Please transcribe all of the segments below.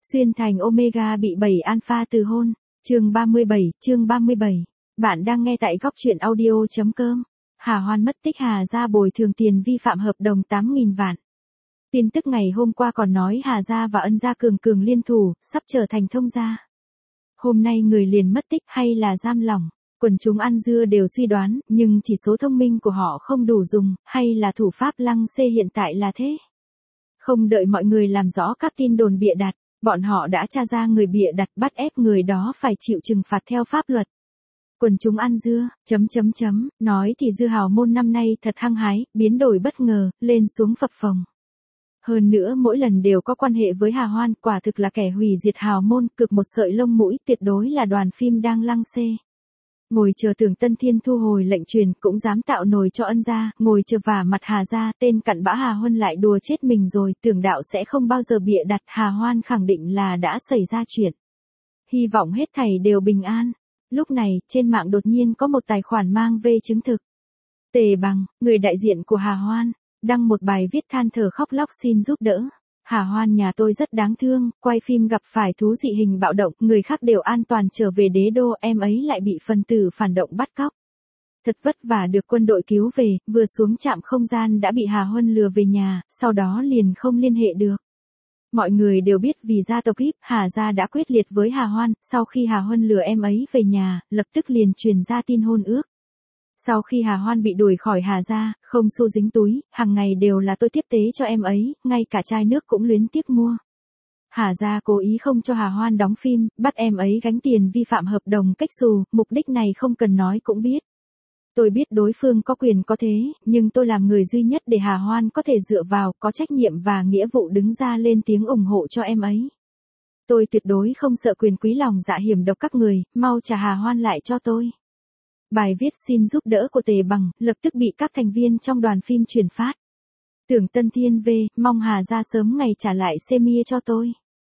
Xuyên thành Omega bị 7 alpha từ hôn. Chương 37. Bạn đang nghe tại góc truyện audio.com. Hà Hoan mất tích, Hà Gia bồi thường tiền vi phạm hợp đồng 8.000 vạn. Tin tức ngày hôm qua còn nói Hà Gia và Ân Gia cường liên thủ, sắp trở thành thông gia. Hôm nay người liền mất tích hay là giam lỏng? Quần chúng ăn dưa đều suy đoán, nhưng chỉ số thông minh của họ không đủ dùng, hay là thủ pháp lăng xê hiện tại là thế? Không đợi mọi người làm rõ các tin đồn bịa đặt, bọn họ đã tra ra người bịa đặt, bắt ép người đó phải chịu trừng phạt theo pháp luật. Quần chúng ăn dưa, nói thì dư hào môn năm nay thật hăng hái, biến đổi bất ngờ, lên xuống phập phồng. Hơn nữa mỗi lần đều có quan hệ với Hà Hoan, quả thực là kẻ hủy diệt hào môn, cực một sợi lông mũi, tuyệt đối là đoàn phim đang lăng xê. Ngồi chờ Tưởng Tân Thiên thu hồi lệnh truyền cũng dám tạo nồi cho Ân Gia, ngồi chờ vả mặt Hà Gia, tên cặn bã Hà Huân lại đùa chết mình rồi, tưởng đạo sẽ không bao giờ bịa đặt, Hà Hoan khẳng định là đã xảy ra chuyện. Hy vọng hết thảy đều bình an. Lúc này, trên mạng đột nhiên có một tài khoản mang về chứng thực. Tề Bằng, người đại diện của Hà Hoan, đăng một bài viết than thở khóc lóc xin giúp đỡ. Hà Hoan nhà tôi rất đáng thương, quay phim gặp phải thú dị hình bạo động, người khác đều an toàn trở về đế đô, em ấy lại bị phần tử phản động bắt cóc. Thật vất vả được quân đội cứu về, vừa xuống trạm không gian đã bị Hà Huân lừa về nhà, sau đó liền không liên hệ được. Mọi người đều biết vì gia tộc Íp, Hà Gia đã quyết liệt với Hà Hoan, sau khi Hà Huân lừa em ấy về nhà, lập tức liền truyền ra tin hôn ước. Sau khi Hà Hoan bị đuổi khỏi Hà Gia, không xu dính túi, hàng ngày đều là tôi tiếp tế cho em ấy, ngay cả chai nước cũng luyến tiếc mua. Hà Gia cố ý không cho Hà Hoan đóng phim, bắt em ấy gánh tiền vi phạm hợp đồng cách xù, mục đích này không cần nói cũng biết. Tôi biết đối phương có quyền có thế, nhưng tôi làm người duy nhất để Hà Hoan có thể dựa vào, có trách nhiệm và nghĩa vụ đứng ra lên tiếng ủng hộ cho em ấy. Tôi tuyệt đối không sợ quyền quý lòng dạ hiểm độc các người, mau trả Hà Hoan lại cho tôi. Bài viết xin giúp đỡ của Tề Bằng, lập tức bị các thành viên trong đoàn phim truyền phát. Tưởng Tân Thiên V, mong Hà Gia sớm ngày trả lại Semia cho tôi.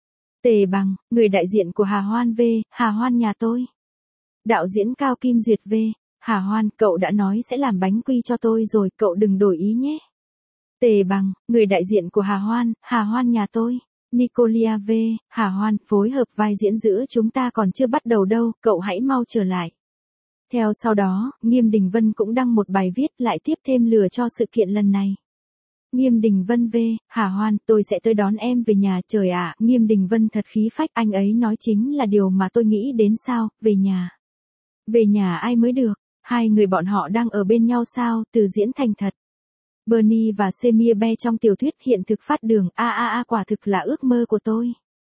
Tề Bằng, người đại diện của Hà Hoan V, Hà Hoan nhà tôi. Đạo diễn Cao Kim Duyệt V, Hà Hoan, cậu đã nói sẽ làm bánh quy cho tôi rồi, cậu đừng đổi ý nhé. Tề Bằng, người đại diện của Hà Hoan nhà tôi. Nicolia V, Hà Hoan, phối hợp vai diễn giữa chúng ta còn chưa bắt đầu đâu, cậu hãy mau trở lại. Theo sau đó, Nghiêm Đình Vân cũng đăng một bài viết lại tiếp thêm lửa cho sự kiện lần này. Nghiêm Đình Vân V, Hà Hoan, tôi sẽ tới đón em về nhà, trời ạ, Nghiêm Đình Vân thật khí phách, anh ấy nói chính là điều mà tôi nghĩ đến sao, về nhà. Về nhà ai mới được, hai người bọn họ đang ở bên nhau sao, từ diễn thành thật. Bernie và Semia Be trong tiểu thuyết hiện thực phát đường, quả thực là ước mơ của tôi.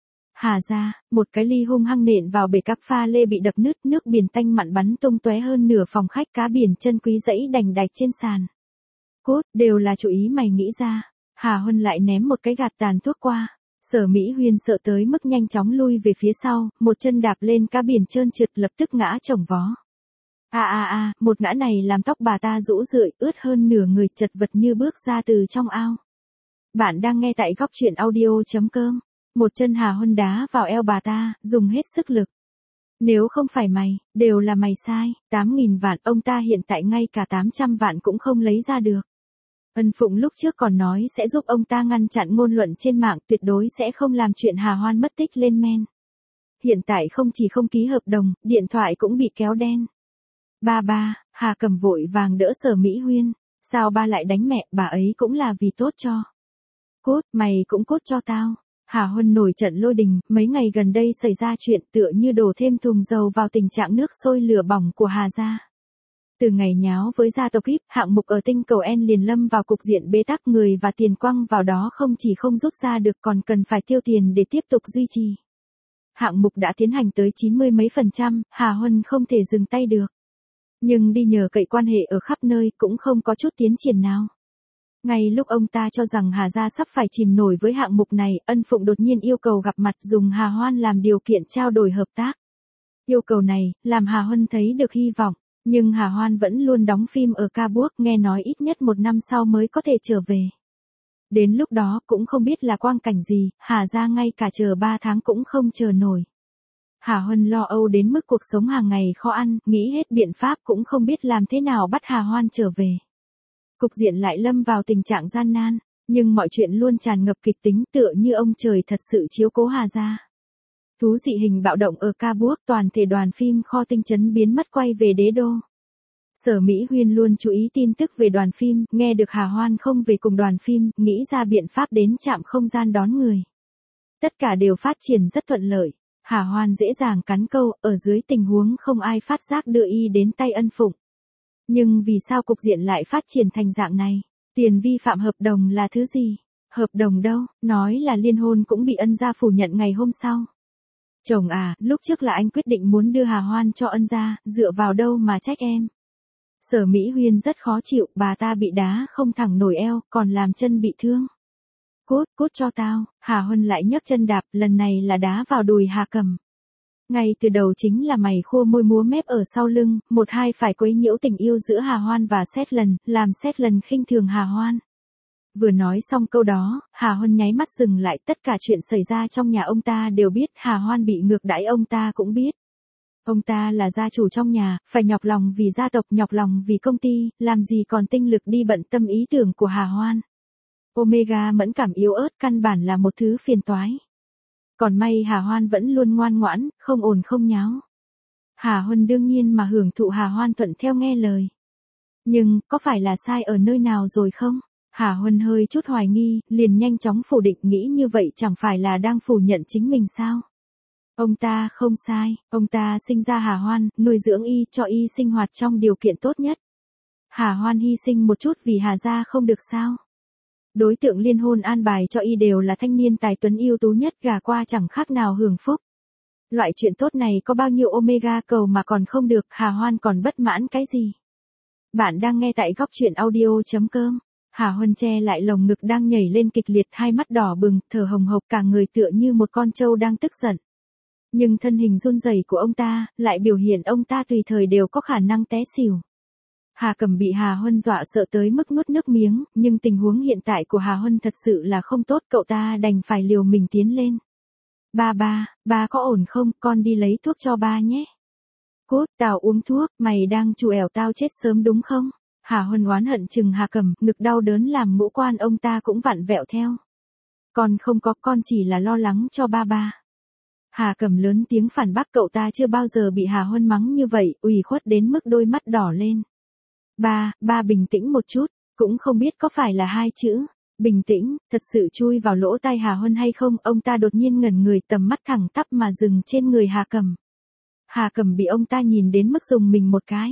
Hà Gia, một cái ly hung hăng nện vào bể các pha lê bị đập nứt, nước biển tanh mặn bắn tung tóe hơn nửa phòng khách, cá biển chân quý dãy đành đạch trên sàn. Cốt, đều là chủ ý mày nghĩ ra. Hà Huân lại ném một cái gạt tàn thuốc qua. Sở Mỹ Huyên sợ tới mức nhanh chóng lui về phía sau, một chân đạp lên cá biển trơn trượt lập tức ngã chồng vó. Một ngã này làm tóc bà ta rũ rượi, ướt hơn nửa người, chật vật như bước ra từ trong ao. Bạn đang nghe tại góc truyện audio.com. Một chân Hà Huân đá vào eo bà ta, dùng hết sức lực. Nếu không phải mày, đều là mày sai, 8.000 vạn, ông ta hiện tại ngay cả 800 vạn cũng không lấy ra được. Ân Phụng lúc trước còn nói sẽ giúp ông ta ngăn chặn ngôn luận trên mạng, tuyệt đối sẽ không làm chuyện Hà Hoan mất tích lên men. Hiện tại không chỉ không ký hợp đồng, điện thoại cũng bị kéo đen. Ba, Hà Cầm vội vàng đỡ Sở Mỹ Huyên. Sao ba lại đánh mẹ, bà ấy cũng là vì tốt cho. Cốt, mày cũng cốt cho tao. Hà Huân nổi trận lôi đình, mấy ngày gần đây xảy ra chuyện tựa như đổ thêm thùng dầu vào tình trạng nước sôi lửa bỏng của Hà Gia. Từ ngày nháo với gia tộc Íp, hạng mục ở tinh cầu N liền lâm vào cục diện bế tắc, người và tiền quăng vào đó không chỉ không rút ra được còn cần phải tiêu tiền để tiếp tục duy trì. Hạng mục đã tiến hành tới 90 mấy %, Hà Huân không thể dừng tay được. Nhưng đi nhờ cậy quan hệ ở khắp nơi cũng không có chút tiến triển nào. Ngay lúc ông ta cho rằng Hà Gia sắp phải chìm nổi với hạng mục này, Ân Phụng đột nhiên yêu cầu gặp mặt, dùng Hà Hoan làm điều kiện trao đổi hợp tác. Yêu cầu này, làm Hà Huân thấy được hy vọng, nhưng Hà Hoan vẫn luôn đóng phim ở Cabourg, nghe nói ít nhất 1 năm sau mới có thể trở về. Đến lúc đó cũng không biết là quang cảnh gì, Hà Gia ngay cả chờ 3 tháng cũng không chờ nổi. Hà Huân lo âu đến mức cuộc sống hàng ngày khó ăn, nghĩ hết biện pháp cũng không biết làm thế nào bắt Hà Hoan trở về. Cục diện lại lâm vào tình trạng gian nan, nhưng mọi chuyện luôn tràn ngập kịch tính, tựa như ông trời thật sự chiếu cố Hà Gia. Thú dị hình bạo động ở Ca Buốc, toàn thể đoàn phim Kho Tinh Trấn biến mất quay về đế đô. Sở Mỹ Huyên luôn chú ý tin tức về đoàn phim, nghe được Hà Hoan không về cùng đoàn phim, nghĩ ra biện pháp đến trạm không gian đón người. Tất cả đều phát triển rất thuận lợi. Hà Hoan dễ dàng cắn câu, ở dưới tình huống không ai phát giác đưa y đến tay Ân Phụng. Nhưng vì sao cục diện lại phát triển thành dạng này? Tiền vi phạm hợp đồng là thứ gì? Hợp đồng đâu? Nói là liên hôn cũng bị Ân gia phủ nhận ngày hôm sau. Chồng à, lúc trước là anh quyết định muốn đưa Hà Hoan cho Ân gia, dựa vào đâu mà trách em? Sở Mỹ Huyên rất khó chịu, bà ta bị đá không thẳng nổi eo, còn làm chân bị thương. Cút, cút cho tao. Hà Huân lại nhấc chân đạp, lần này là đá vào đùi Hà Cầm. Ngay từ đầu chính là mày khua môi múa mép ở sau lưng, một hai phải quấy nhiễu tình yêu giữa Hà Hoan và Sét Lần, làm Sét Lần khinh thường Hà Hoan. Vừa nói xong câu đó, Hà Huân nháy mắt dừng lại, tất cả chuyện xảy ra trong nhà ông ta đều biết, Hà Hoan bị ngược đãi ông ta cũng biết. Ông ta là gia chủ trong nhà, phải nhọc lòng vì gia tộc, nhọc lòng vì công ty, làm gì còn tinh lực đi bận tâm ý tưởng của Hà Hoan. Omega mẫn cảm yếu ớt căn bản là một thứ phiền toái. Còn may Hà Hoan vẫn luôn ngoan ngoãn, không ồn không nháo. Hà Huân đương nhiên mà hưởng thụ Hà Hoan thuận theo nghe lời. Nhưng, có phải là sai ở nơi nào rồi không? Hà Huân hơi chút hoài nghi, liền nhanh chóng phủ định, nghĩ như vậy chẳng phải là đang phủ nhận chính mình sao? Ông ta không sai, ông ta sinh ra Hà Hoan, nuôi dưỡng y, cho y sinh hoạt trong điều kiện tốt nhất. Hà Hoan hy sinh một chút vì Hà gia không được sao? Đối tượng liên hôn an bài cho y đều là thanh niên tài tuấn ưu tú nhất, gả qua chẳng khác nào hưởng phúc. Loại chuyện tốt này có bao nhiêu Omega cầu mà còn không được, Hà Hoan còn bất mãn cái gì? Bạn đang nghe tại góc truyện audio.com. Hà Huân che lại lồng ngực đang nhảy lên kịch liệt, hai mắt đỏ bừng, thở hồng hộc, cả người tựa như một con trâu đang tức giận. Nhưng thân hình run rẩy của ông ta, lại biểu hiện ông ta tùy thời đều có khả năng té xỉu. Hà Cầm bị Hà Huân dọa sợ tới mức nuốt nước miếng, nhưng tình huống hiện tại của Hà Huân thật sự là không tốt, cậu ta đành phải liều mình tiến lên. Ba có ổn không, con đi lấy thuốc cho ba nhé. Cút, tao uống thuốc, mày đang trù ẻo tao chết sớm đúng không? Hà Huân oán hận chừng Hà Cầm, ngực đau đớn làm ngũ quan ông ta cũng vặn vẹo theo. Con không có, con chỉ là lo lắng cho ba. Hà Cầm lớn tiếng phản bác, cậu ta chưa bao giờ bị Hà Huân mắng như vậy, ủy khuất đến mức đôi mắt đỏ lên. Ba bình tĩnh một chút, cũng không biết có phải là hai chữ, bình tĩnh, thật sự chui vào lỗ tai Hà Huân hay không, ông ta đột nhiên ngẩn người, tầm mắt thẳng tắp mà dừng trên người Hà Cầm. Hà Cầm bị ông ta nhìn đến mức rùng mình một cái.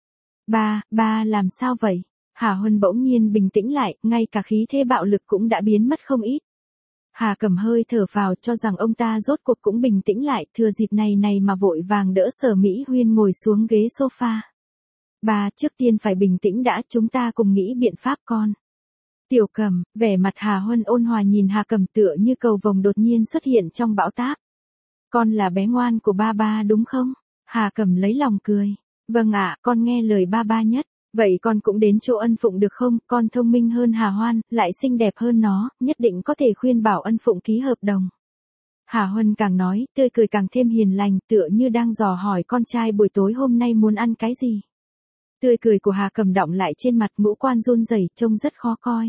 Ba làm sao vậy? Hà Huân bỗng nhiên bình tĩnh lại, ngay cả khí thế bạo lực cũng đã biến mất không ít. Hà Cầm hơi thở phào, cho rằng ông ta rốt cuộc cũng bình tĩnh lại, thừa dịp này mà vội vàng đỡ Sở Mỹ Huyên ngồi xuống ghế sofa. Ba, trước tiên phải bình tĩnh đã, chúng ta cùng nghĩ biện pháp con. Tiểu Cầm, vẻ mặt Hà Huân ôn hòa nhìn Hà Cầm tựa như cầu vồng đột nhiên xuất hiện trong bão táp. Con là bé ngoan của ba đúng không? Hà Cầm lấy lòng cười. Vâng ạ, con nghe lời ba nhất. Vậy con cũng đến chỗ Ân Phụng được không? Con thông minh hơn Hà Hoan, lại xinh đẹp hơn nó, nhất định có thể khuyên bảo Ân Phụng ký hợp đồng. Hà Huân càng nói, tươi cười càng thêm hiền lành, tựa như đang dò hỏi con trai buổi tối hôm nay muốn ăn cái gì. Tươi cười của Hà Cầm đọng lại trên mặt, ngũ quan run rẩy, trông rất khó coi.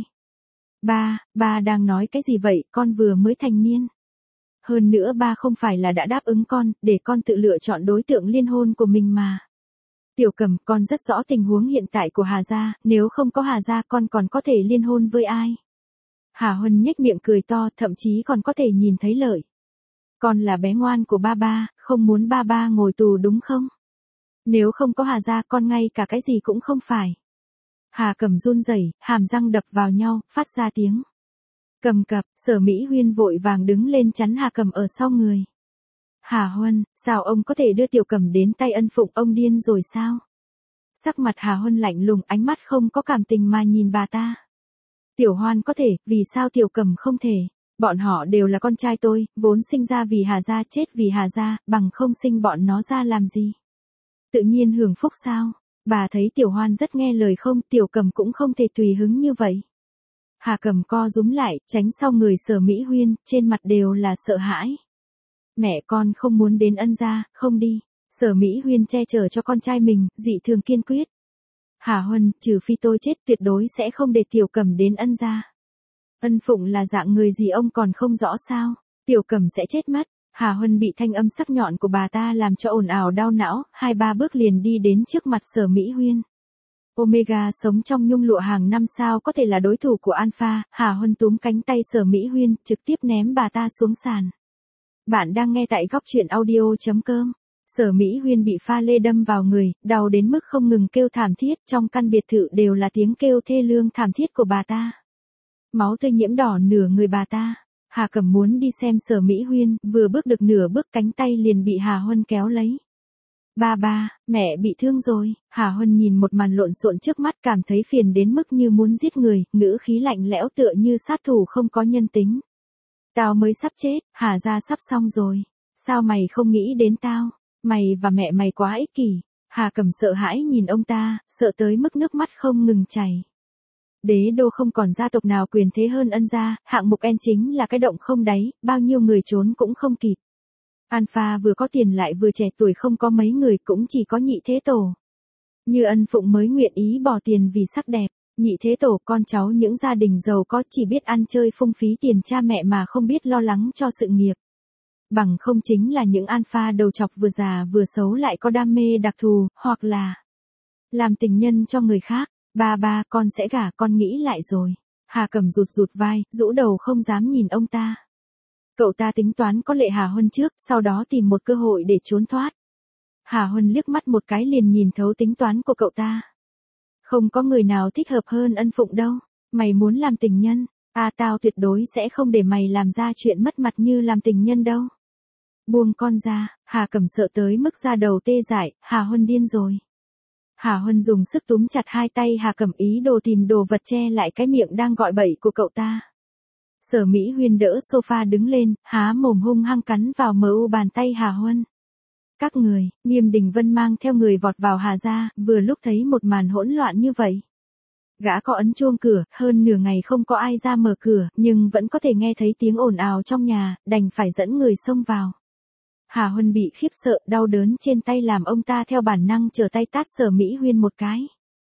Ba đang nói cái gì vậy, con vừa mới thành niên. Hơn nữa ba không phải là đã đáp ứng con, để con tự lựa chọn đối tượng liên hôn của mình mà. Tiểu Cầm, con rất rõ tình huống hiện tại của Hà gia, nếu không có Hà gia con còn có thể liên hôn với ai. Hà Huân nhếch miệng cười to, thậm chí còn có thể nhìn thấy lợi. Con là bé ngoan của ba, không muốn ba ngồi tù đúng không? Nếu không có Hà gia con ngay cả cái gì cũng không phải. Hà Cầm run rẩy, hàm răng đập vào nhau, phát ra tiếng. Cầm cập, Sở Mỹ Huyên vội vàng đứng lên chắn Hà Cầm ở sau người. Hà Huân, sao ông có thể đưa Tiểu Cầm đến tay Ân Phụng, ông điên rồi sao? Sắc mặt Hà Huân lạnh lùng, ánh mắt không có cảm tình mà nhìn bà ta. Tiểu Hoan có thể, vì sao Tiểu Cầm không thể? Bọn họ đều là con trai tôi, vốn sinh ra vì Hà gia, chết vì Hà gia, bằng không sinh bọn nó ra làm gì? Tự nhiên hưởng phúc sao? Bà thấy Tiểu Hoan rất nghe lời không, Tiểu Cầm cũng không thể tùy hứng như vậy. Hà Cầm co rúm lại, tránh sau người Sở Mỹ Huyên, trên mặt đều là sợ hãi. Mẹ con không muốn đến Ân gia, không đi. Sở Mỹ Huyên che chở cho con trai mình, dị thường kiên quyết. Hà Huân, trừ phi tôi chết, tuyệt đối sẽ không để Tiểu Cầm đến Ân gia. Ân Phụng là dạng người gì ông còn không rõ sao? Tiểu Cầm sẽ chết mất. Hà Huân bị thanh âm sắc nhọn của bà ta làm cho ồn ào đau não, 2-3 bước liền đi đến trước mặt Sở Mỹ Huyên. Omega sống trong nhung lụa hàng năm sao có thể là đối thủ của Alpha, Hà Huân túm cánh tay Sở Mỹ Huyên, trực tiếp ném bà ta xuống sàn. Bạn đang nghe tại góc truyện audio.com. Sở Mỹ Huyên bị pha lê đâm vào người, đau đến mức không ngừng kêu thảm thiết, trong căn biệt thự đều là tiếng kêu thê lương thảm thiết của bà ta. Máu tươi nhiễm đỏ nửa người bà ta. Hà Cẩm muốn đi xem Sở Mỹ Huyên, vừa bước được nửa bước cánh tay liền bị Hà Huân kéo lấy. Ba, mẹ bị thương rồi. Hà Huân nhìn một màn lộn xộn trước mắt cảm thấy phiền đến mức như muốn giết người, ngữ khí lạnh lẽo tựa như sát thủ không có nhân tính. Tao mới sắp chết, Hà gia sắp xong rồi. Sao mày không nghĩ đến tao? Mày và mẹ mày quá ích kỷ. Hà Cẩm sợ hãi nhìn ông ta, sợ tới mức nước mắt không ngừng chảy. Đế đô không còn gia tộc nào quyền thế hơn Ân gia, hạng mục En chính là cái động không đáy, bao nhiêu người trốn cũng không kịp. Alpha vừa có tiền lại vừa trẻ tuổi không có mấy người cũng chỉ có nhị thế tổ. Như Ân Phụng mới nguyện ý bỏ tiền vì sắc đẹp, nhị thế tổ con cháu những gia đình giàu có chỉ biết ăn chơi phung phí tiền cha mẹ mà không biết lo lắng cho sự nghiệp. Bằng không chính là những Alpha đầu chọc vừa già vừa xấu lại có đam mê đặc thù, hoặc là làm tình nhân cho người khác. Ba, con sẽ gả, con nghĩ lại rồi. Hà Cẩm rụt vai, rũ đầu không dám nhìn ông ta. Cậu ta tính toán có lệ Hà Huân trước, sau đó tìm một cơ hội để trốn thoát. Hà Huân liếc mắt một cái liền nhìn thấu tính toán của cậu ta. Không có người nào thích hợp hơn Ân Phụng đâu. Mày muốn làm tình nhân, tao tuyệt đối sẽ không để mày làm ra chuyện mất mặt như làm tình nhân đâu. Buông con ra, Hà Cẩm sợ tới mức da đầu tê dại, Hà Huân điên rồi. Hà Huân dùng sức túm chặt hai tay Hà Cẩm ý đồ tìm đồ vật che lại cái miệng đang gọi bậy của cậu ta. Sở Mỹ Huyên đỡ sofa đứng lên, há mồm hung hăng cắn vào mu bàn tay Hà Huân. Các người, Nghiêm Đình Vân mang theo người vọt vào Hà gia, vừa lúc thấy một màn hỗn loạn như vậy. Gã có ấn chuông cửa, hơn nửa ngày không có ai ra mở cửa, nhưng vẫn có thể nghe thấy tiếng ồn ào trong nhà, đành phải dẫn người xông vào. Hà Huân bị khiếp sợ, đau đớn trên tay làm ông ta theo bản năng trở tay tát Sở Mỹ Huyên một cái.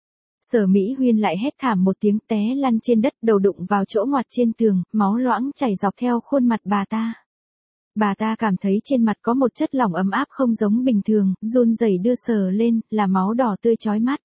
Sở Mỹ Huyên lại hét thảm một tiếng té lăn trên đất, đầu đụng vào chỗ ngoặt trên tường, máu loãng chảy dọc theo khuôn mặt bà ta. Bà ta cảm thấy trên mặt có một chất lỏng ấm áp không giống bình thường, run rẩy đưa sờ lên, là máu đỏ tươi chói mắt.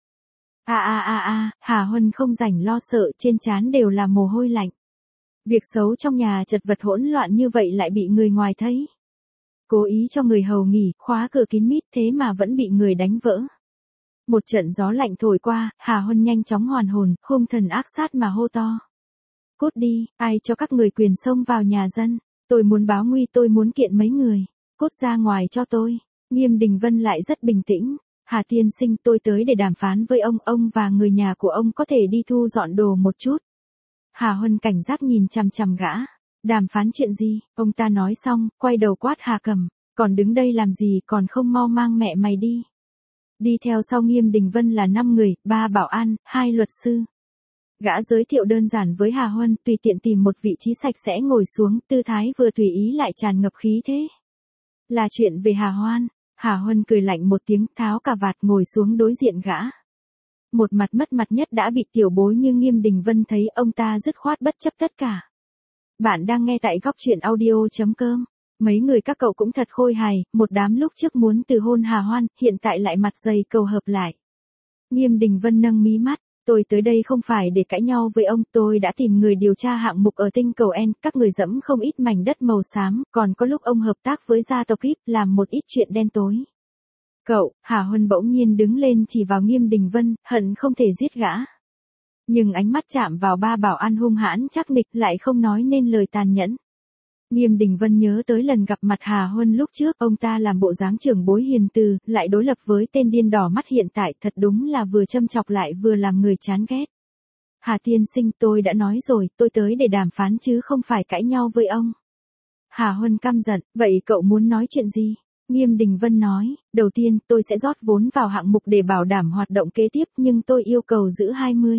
Hà Huân không rảnh lo sợ, trên trán đều là mồ hôi lạnh. Việc xấu trong nhà chật vật hỗn loạn như vậy lại bị người ngoài thấy. Cố ý cho người hầu nghỉ, khóa cửa kín mít thế mà vẫn bị người đánh vỡ. Một trận gió lạnh thổi qua, Hà Huân nhanh chóng hoàn hồn, hung thần ác sát mà hô to. Cút đi, ai cho các người quyền xông vào nhà dân, tôi muốn báo nguy, tôi muốn kiện mấy người. Cút ra ngoài cho tôi. Nghiêm Đình Vân lại rất bình tĩnh. Hà tiên sinh, tôi tới để đàm phán với ông và người nhà của ông có thể đi thu dọn đồ một chút. Hà Huân cảnh giác nhìn chằm chằm gã. Đàm phán chuyện gì? Ông ta nói xong, quay đầu quát Hà Cẩm, còn đứng đây làm gì, còn không mau mang mẹ mày đi. Đi theo sau Nghiêm Đình Vân là 5 người, 3 bảo an, 2 luật sư. Gã giới thiệu đơn giản với Hà Huân, tùy tiện tìm một vị trí sạch sẽ ngồi xuống, tư thái vừa tùy ý lại tràn ngập khí thế. Là chuyện về Hà Hoan. Hà Huân cười lạnh một tiếng, tháo cà vạt ngồi xuống đối diện gã. Một mặt mất mặt nhất đã bị tiểu bối như Nghiêm Đình Vân thấy, ông ta dứt khoát bất chấp tất cả. Bạn đang nghe tại góc truyện audio.com. Mấy người các cậu cũng thật khôi hài, một đám lúc trước muốn từ hôn Hà Hoan, hiện tại lại mặt dày cầu hợp lại. Nghiêm Đình Vân nâng mí mắt, tôi tới đây không phải để cãi nhau với ông, tôi đã tìm người điều tra hạng mục ở tinh cầu En, các người dẫm không ít mảnh đất màu xám, còn có lúc ông hợp tác với gia tộc Kíp làm một ít chuyện đen tối. Cậu, Hà Huân bỗng nhiên đứng lên chỉ vào Nghiêm Đình Vân, hận không thể giết gã. Nhưng ánh mắt chạm vào 3 bảo an hung hãn chắc nịch lại không nói nên lời tàn nhẫn. Nghiêm Đình Vân nhớ tới lần gặp mặt Hà Huân lúc trước, ông ta làm bộ dáng trưởng bối hiền từ, lại đối lập với tên điên đỏ mắt hiện tại, thật đúng là vừa châm chọc lại vừa làm người chán ghét. Hà tiên sinh, tôi đã nói rồi, tôi tới để đàm phán chứ không phải cãi nhau với ông. Hà Huân căm giận, vậy cậu muốn nói chuyện gì? Nghiêm Đình Vân nói, đầu tiên tôi sẽ rót vốn vào hạng mục để bảo đảm hoạt động kế tiếp, nhưng tôi yêu cầu giữ 20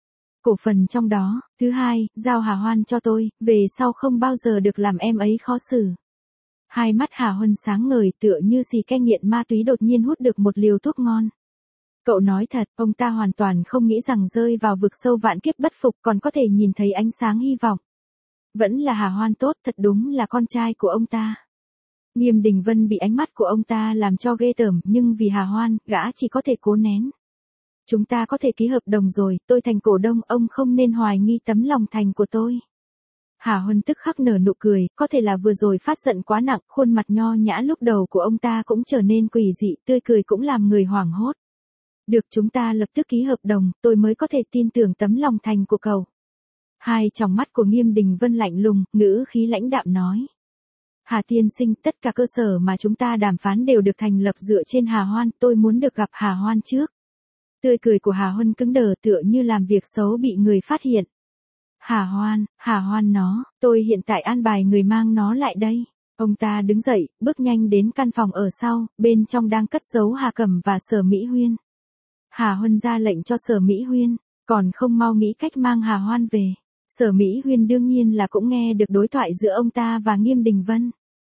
cổ phần trong đó. Thứ hai, giao Hà Hoan cho tôi, về sau không bao giờ được làm em ấy khó xử. Hai mắt Hà Huân sáng ngời tựa như xì ke nghiện ma túy đột nhiên hút được một liều thuốc ngon. Cậu nói thật, ông ta hoàn toàn không nghĩ rằng rơi vào vực sâu vạn kiếp bất phục còn có thể nhìn thấy ánh sáng hy vọng. Vẫn là Hà Hoan tốt, thật đúng là con trai của ông ta. Nghiêm Đình Vân bị ánh mắt của ông ta làm cho ghê tởm, nhưng vì Hà Hoan, gã chỉ có thể cố nén. Chúng ta có thể ký hợp đồng rồi, tôi thành cổ đông, ông không nên hoài nghi tấm lòng thành của tôi. Hà Huân tức khắc nở nụ cười, có thể là vừa rồi phát giận quá nặng, khuôn mặt nho nhã lúc đầu của ông ta cũng trở nên quỷ dị, tươi cười cũng làm người hoảng hốt. Được, chúng ta lập tức ký hợp đồng, tôi mới có thể tin tưởng tấm lòng thành của cậu. Hai tròng mắt của Nghiêm Đình Vân lạnh lùng, ngữ khí lãnh đạm nói. Hà tiên sinh, tất cả cơ sở mà chúng ta đàm phán đều được thành lập dựa trên Hà Hoan, tôi muốn được gặp Hà Hoan trước. Tươi cười của Hà Huân cứng đờ, tựa như làm việc xấu bị người phát hiện. Hà Hoan nó, tôi hiện tại an bài người mang nó lại đây. Ông ta đứng dậy, bước nhanh đến căn phòng ở sau, bên trong đang cất giấu Hà Cẩm và Sở Mỹ Huyên. Hà Huân ra lệnh cho Sở Mỹ Huyên, còn không mau nghĩ cách mang Hà Hoan về. Sở Mỹ Huyên đương nhiên là cũng nghe được đối thoại giữa ông ta và Nghiêm Đình Vân.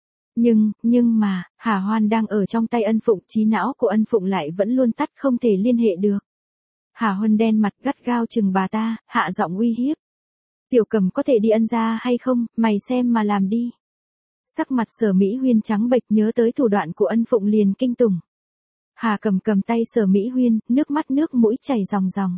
Nhưng mà, Hà Hoan đang ở trong tay Ân Phụng, trí não của Ân Phụng lại vẫn luôn tắt, không thể liên hệ được. Hà Huân đen mặt gắt gao chừng bà ta, hạ giọng uy hiếp. Tiểu Cầm có thể đi ân gia hay không, mày xem mà làm đi. Sắc mặt Sở Mỹ Huyên trắng bệch, nhớ tới thủ đoạn của Ân Phụng liền kinh tủng. Hà Cầm cầm tay Sở Mỹ Huyên, nước mắt nước mũi chảy ròng ròng.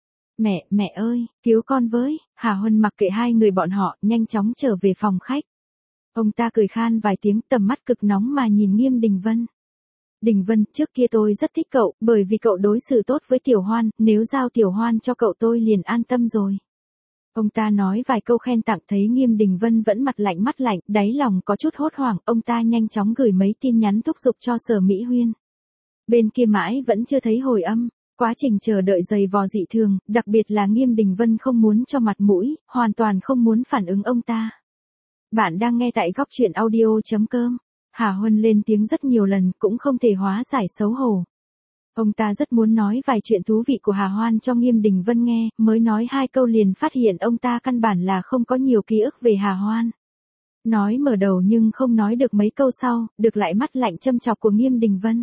Mẹ ơi, cứu con với. Hà Huân mặc kệ hai người bọn họ, nhanh chóng trở về phòng khách. Ông ta cười khan vài tiếng, tầm mắt cực nóng mà nhìn Nghiêm Đình Vân. Đình Vân, trước kia tôi rất thích cậu, bởi vì cậu đối xử tốt với Tiểu Hoan, nếu giao Tiểu Hoan cho cậu tôi liền an tâm rồi. Ông ta nói vài câu khen tặng, thấy Nghiêm Đình Vân vẫn mặt lạnh mắt lạnh, đáy lòng có chút hốt hoảng, ông ta nhanh chóng gửi mấy tin nhắn thúc giục cho Sở Mỹ Huyên. Bên kia mãi vẫn chưa thấy hồi âm, quá trình chờ đợi dày vò dị thường, đặc biệt là Nghiêm Đình Vân không muốn cho mặt mũi, hoàn toàn không muốn phản ứng ông ta. Bạn đang nghe tại góc truyện audio.com. Hà Huân lên tiếng rất nhiều lần, cũng không thể hóa giải xấu hổ. Ông ta rất muốn nói vài chuyện thú vị của Hà Hoan cho Nghiêm Đình Vân nghe, mới nói 2 câu liền phát hiện ông ta căn bản là không có nhiều ký ức về Hà Hoan. Nói mở đầu nhưng không nói được mấy câu sau, được lại mắt lạnh châm chọc của Nghiêm Đình Vân.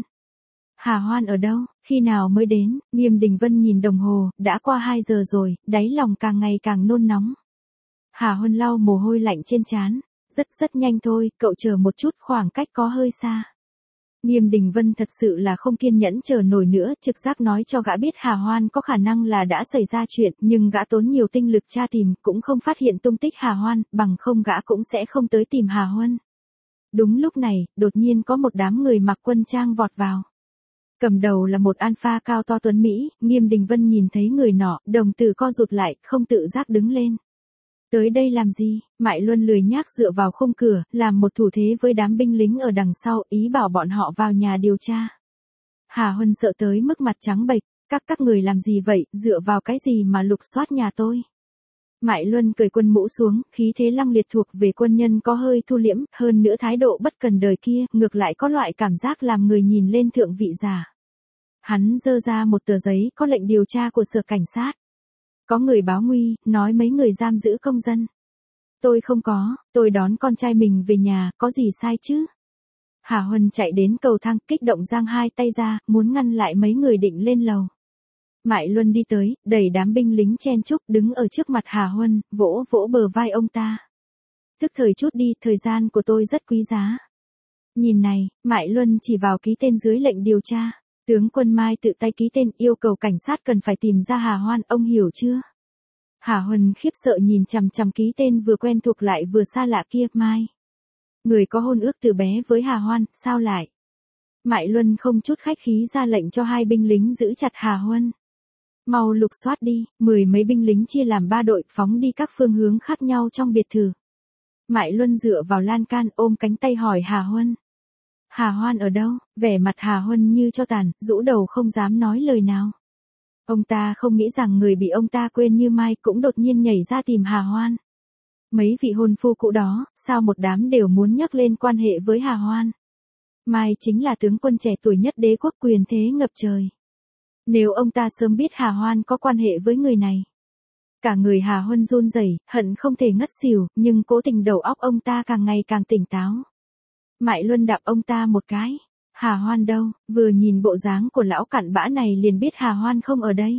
Hà Hoan ở đâu, khi nào mới đến? Nghiêm Đình Vân nhìn đồng hồ, đã qua 2 giờ rồi, đáy lòng càng ngày càng nôn nóng. Hà Huân lau mồ hôi lạnh trên trán. Rất nhanh thôi, cậu chờ một chút, khoảng cách có hơi xa. Nghiêm Đình Vân thật sự là không kiên nhẫn chờ nổi nữa, trực giác nói cho gã biết Hà Hoan có khả năng là đã xảy ra chuyện, nhưng gã tốn nhiều tinh lực tra tìm, cũng không phát hiện tung tích Hà Hoan, bằng không gã cũng sẽ không tới tìm Hà Huân. Đúng lúc này, đột nhiên có một đám người mặc quân trang vọt vào. Cầm đầu là một alpha cao to tuấn Mỹ, Nghiêm Đình Vân nhìn thấy người nọ, đồng tử co rụt lại, không tự giác đứng lên. Tới đây làm gì? Mại Luân lười nhác dựa vào khung cửa, làm một thủ thế với đám binh lính ở đằng sau, ý bảo bọn họ vào nhà điều tra. Hà Huân sợ tới mức mặt trắng bệch, các người làm gì vậy, dựa vào cái gì mà lục soát nhà tôi? Mại Luân cởi quân mũ xuống, khí thế lăng liệt thuộc về quân nhân có hơi thu liễm, hơn nữa thái độ bất cần đời kia, ngược lại có loại cảm giác làm người nhìn lên thượng vị giả. Hắn giơ ra một tờ giấy có lệnh điều tra của sở cảnh sát. Có người báo nguy, nói mấy người giam giữ công dân. Tôi không có, tôi đón con trai mình về nhà, có gì sai chứ? Hà Huân chạy đến cầu thang, kích động giang hai tay ra, muốn ngăn lại mấy người định lên lầu. Mại Luân đi tới, đẩy đám binh lính chen chúc đứng ở trước mặt Hà Huân, vỗ vỗ bờ vai ông ta. Tức thời chút đi, thời gian của tôi rất quý giá. Nhìn này, Mại Luân chỉ vào ký tên dưới lệnh điều tra. Tướng quân Mai tự tay ký tên, yêu cầu cảnh sát cần phải tìm ra Hà Hoan, ông hiểu chưa? Hà Huân khiếp sợ nhìn chằm chằm ký tên vừa quen thuộc lại vừa xa lạ kia, Mai. Người có hôn ước từ bé với Hà Hoan, sao lại? Mại Luân không chút khách khí ra lệnh cho 2 binh lính giữ chặt Hà Huân. Mau lục soát đi, 10 mấy binh lính chia làm 3 đội, phóng đi các phương hướng khác nhau trong biệt thự. Mại Luân dựa vào lan can, ôm cánh tay hỏi Hà Huân. Hà Hoan ở đâu? Vẻ mặt Hà Huân như cho tàn, rũ đầu không dám nói lời nào. Ông ta không nghĩ rằng người bị ông ta quên như Mai cũng đột nhiên nhảy ra tìm Hà Hoan. Mấy vị hôn phu cũ đó, sao một đám đều muốn nhắc lên quan hệ với Hà Hoan? Mai chính là tướng quân trẻ tuổi nhất đế quốc, quyền thế ngập trời. Nếu ông ta sớm biết Hà Hoan có quan hệ với người này. Cả người Hà Huân run rẩy, hận không thể ngất xỉu, nhưng cố tình đầu óc ông ta càng ngày càng tỉnh táo. Mại Luân đạp ông ta một cái. Hà Hoan đâu? Vừa nhìn bộ dáng của lão cặn bã này liền biết Hà Hoan không ở đây.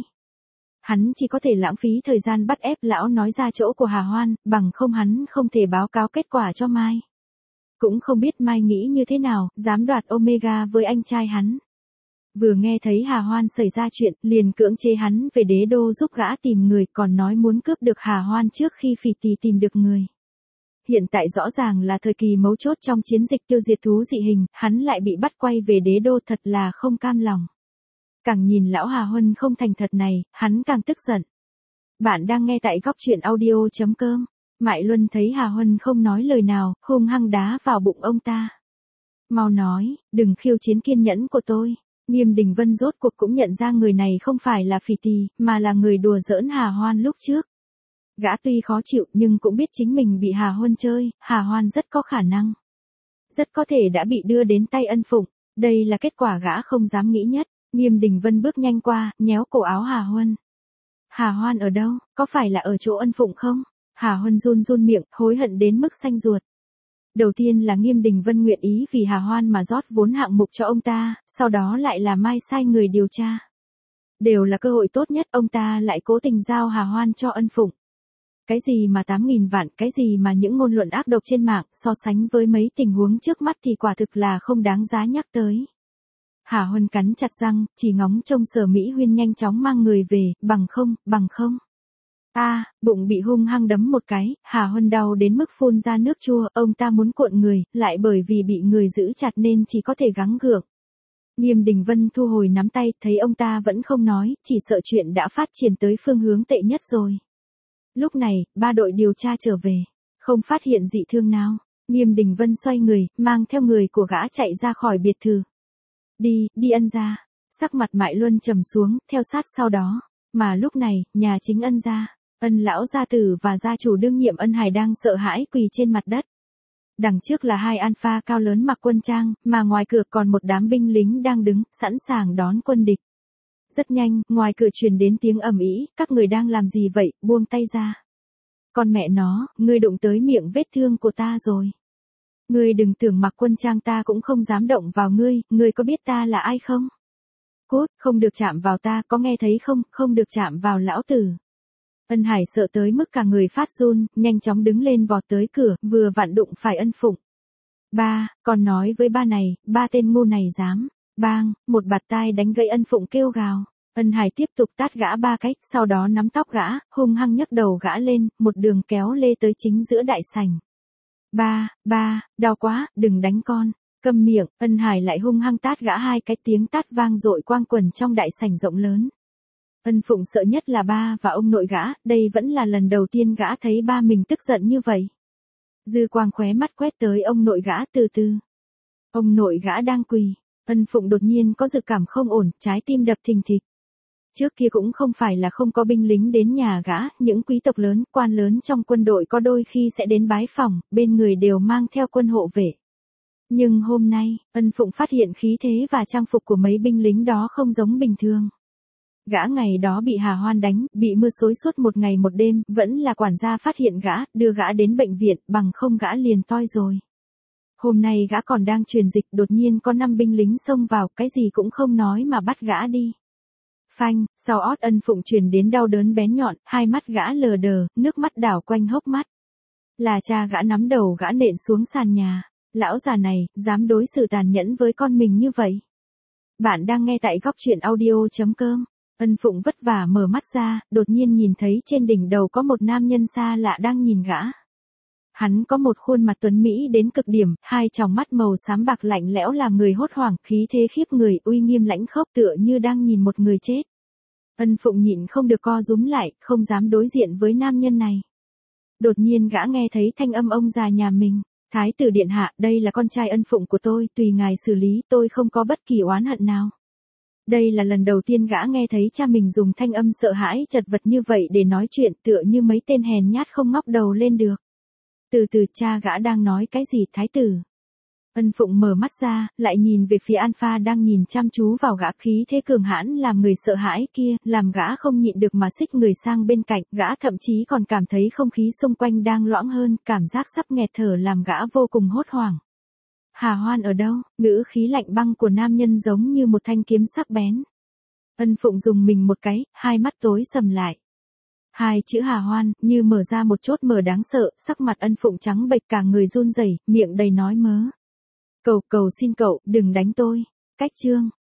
Hắn chỉ có thể lãng phí thời gian bắt ép lão nói ra chỗ của Hà Hoan, bằng không hắn không thể báo cáo kết quả cho Mai. Cũng không biết Mai nghĩ như thế nào, dám đoạt Omega với anh trai hắn. Vừa nghe thấy Hà Hoan xảy ra chuyện, liền cưỡng chế hắn về đế đô giúp gã tìm người, còn nói muốn cướp được Hà Hoan trước khi Phỉ Tì tìm được người. Hiện tại rõ ràng là thời kỳ mấu chốt trong chiến dịch tiêu diệt thú dị hình, hắn lại bị bắt quay về đế đô, thật là không cam lòng. Càng nhìn lão Hà Huân không thành thật này, hắn càng tức giận. Bạn đang nghe tại góc truyện audio.com. Mại Luân thấy Hà Huân không nói lời nào, hung hăng đá vào bụng ông ta. Mau nói, đừng khiêu chiến kiên nhẫn của tôi. Nghiêm Đình Vân rốt cuộc cũng nhận ra người này không phải là Phỉ Tì, mà là người đùa giỡn Hà Hoan lúc trước. Gã tuy khó chịu nhưng cũng biết chính mình bị Hà Huân chơi, Hà Hoan rất có khả năng. Rất có thể đã bị đưa đến tay Ân Phụng, đây là kết quả gã không dám nghĩ nhất. Nghiêm Đình Vân bước nhanh qua, nhéo cổ áo Hà Huân. Hà Hoan ở đâu, có phải là ở chỗ Ân Phụng không? Hà Huân run run miệng, hối hận đến mức xanh ruột. Đầu tiên là Nghiêm Đình Vân nguyện ý vì Hà Hoan mà rót vốn hạng mục cho ông ta, sau đó lại là Mai sai người điều tra. Đều là cơ hội tốt nhất, ông ta lại cố tình giao Hà Hoan cho Ân Phụng. Cái gì mà 8.000 vạn, cái gì mà những ngôn luận ác độc trên mạng, so sánh với mấy tình huống trước mắt thì quả thực là không đáng giá nhắc tới. Hà Huân cắn chặt răng, chỉ ngóng trông Sở Mỹ Huyên nhanh chóng mang người về, bằng không. Bụng bị hung hăng đấm một cái, Hà Huân đau đến mức phun ra nước chua, ông ta muốn cuộn người, lại bởi vì bị người giữ chặt nên chỉ có thể gắng gượng. Nghiêm Đình Vân thu hồi nắm tay, thấy ông ta vẫn không nói, chỉ sợ chuyện đã phát triển tới phương hướng tệ nhất rồi. Lúc này, 3 đội điều tra trở về, không phát hiện dị thương nào. Nghiêm Đình Vân xoay người, mang theo người của gã chạy ra khỏi biệt thự. Đi Ân gia. Sắc mặt Mại Luân trầm xuống, theo sát sau đó. Mà lúc này, nhà chính Ân gia, Ân lão gia tử và gia chủ đương nhiệm Ân Hải đang sợ hãi quỳ trên mặt đất. Đằng trước là 2 alpha cao lớn mặc quân trang, mà ngoài cửa còn một đám binh lính đang đứng, sẵn sàng đón quân địch. Rất nhanh, ngoài cửa truyền đến tiếng ầm ĩ, các người đang làm gì vậy, buông tay ra. Con mẹ nó, ngươi đụng tới miệng vết thương của ta rồi. Ngươi đừng tưởng mặc quân trang ta cũng không dám động vào ngươi có biết ta là ai không? Cút, không được chạm vào ta, có nghe thấy không, không được chạm vào lão tử. Ân Hải sợ tới mức cả người phát run, nhanh chóng đứng lên vọt tới cửa, vừa vặn đụng phải Ân Phụng. Ba, còn nói với ba này, ba tên ngu này dám. Bang, một bạt tai đánh gãy Ân Phụng kêu gào. Ân Hải tiếp tục tát gã 3 cái, sau đó nắm tóc gã, hung hăng nhấc đầu gã lên, một đường kéo lê tới chính giữa đại sảnh. Ba, đau quá, đừng đánh con. Câm miệng, Ân Hải lại hung hăng tát gã 2 cái, tiếng tát vang dội quang quần trong đại sảnh rộng lớn. Ân Phụng sợ nhất là ba và ông nội gã, đây vẫn là lần đầu tiên gã thấy ba mình tức giận như vậy. Dư quang khóe mắt quét tới ông nội gã từ từ. Ông nội gã đang quỳ. Ân Phụng đột nhiên có dự cảm không ổn, trái tim đập thình thịch. Trước kia cũng không phải là không có binh lính đến nhà gã, những quý tộc lớn, quan lớn trong quân đội có đôi khi sẽ đến bái phỏng, bên người đều mang theo quân hộ vệ. Nhưng hôm nay, Ân Phụng phát hiện khí thế và trang phục của mấy binh lính đó không giống bình thường. Gã ngày đó bị Hà Hoan đánh, bị mưa xối suốt một ngày một đêm, vẫn là quản gia phát hiện gã, đưa gã đến bệnh viện, bằng không gã liền toi rồi. Hôm nay gã còn đang truyền dịch, đột nhiên có 5 binh lính xông vào, cái gì cũng không nói mà bắt gã đi. Phanh, sau ót Ân Phụng truyền đến đau đớn bén nhọn, 2 mắt gã lờ đờ, nước mắt đảo quanh hốc mắt. Là cha gã nắm đầu gã nện xuống sàn nhà. Lão già này, dám đối xử tàn nhẫn với con mình như vậy. Bạn đang nghe tại góc truyện audio.com. Ân Phụng vất vả mở mắt ra, đột nhiên nhìn thấy trên đỉnh đầu có một nam nhân xa lạ đang nhìn gã. Hắn có một khuôn mặt tuấn mỹ đến cực điểm, 2 tròng mắt màu xám bạc lạnh lẽo làm người hốt hoảng, khí thế khiếp người, uy nghiêm lãnh khốc tựa như đang nhìn một người chết. Ân Phụng nhịn không được co rúm lại, không dám đối diện với nam nhân này. Đột nhiên gã nghe thấy thanh âm ông già nhà mình. Thái tử điện hạ, đây là con trai Ân Phụng của tôi, tùy ngài xử lý, tôi không có bất kỳ oán hận nào. Đây là lần đầu tiên gã nghe thấy cha mình dùng thanh âm sợ hãi chật vật như vậy để nói chuyện, tựa như mấy tên hèn nhát không ngóc đầu lên được. Từ từ, cha gã đang nói cái gì, thái tử? Ân Phụng mở mắt ra, lại nhìn về phía Alpha đang nhìn chăm chú vào gã, khí thế cường hãn làm người sợ hãi kia, làm gã không nhịn được mà xích người sang bên cạnh, gã thậm chí còn cảm thấy không khí xung quanh đang loãng hơn, cảm giác sắp nghẹt thở làm gã vô cùng hốt hoảng. Hà Hoan ở đâu? Ngữ khí lạnh băng của nam nhân giống như một thanh kiếm sắc bén. Ân Phụng dùng mình một cái, 2 mắt tối sầm lại. Hai chữ Hà Hoan, như mở ra một chốt mở đáng sợ, sắc mặt Ân Phụng trắng bệch cả người run rẩy, miệng đầy nói mớ. Cầu xin cậu, đừng đánh tôi. Cách chương.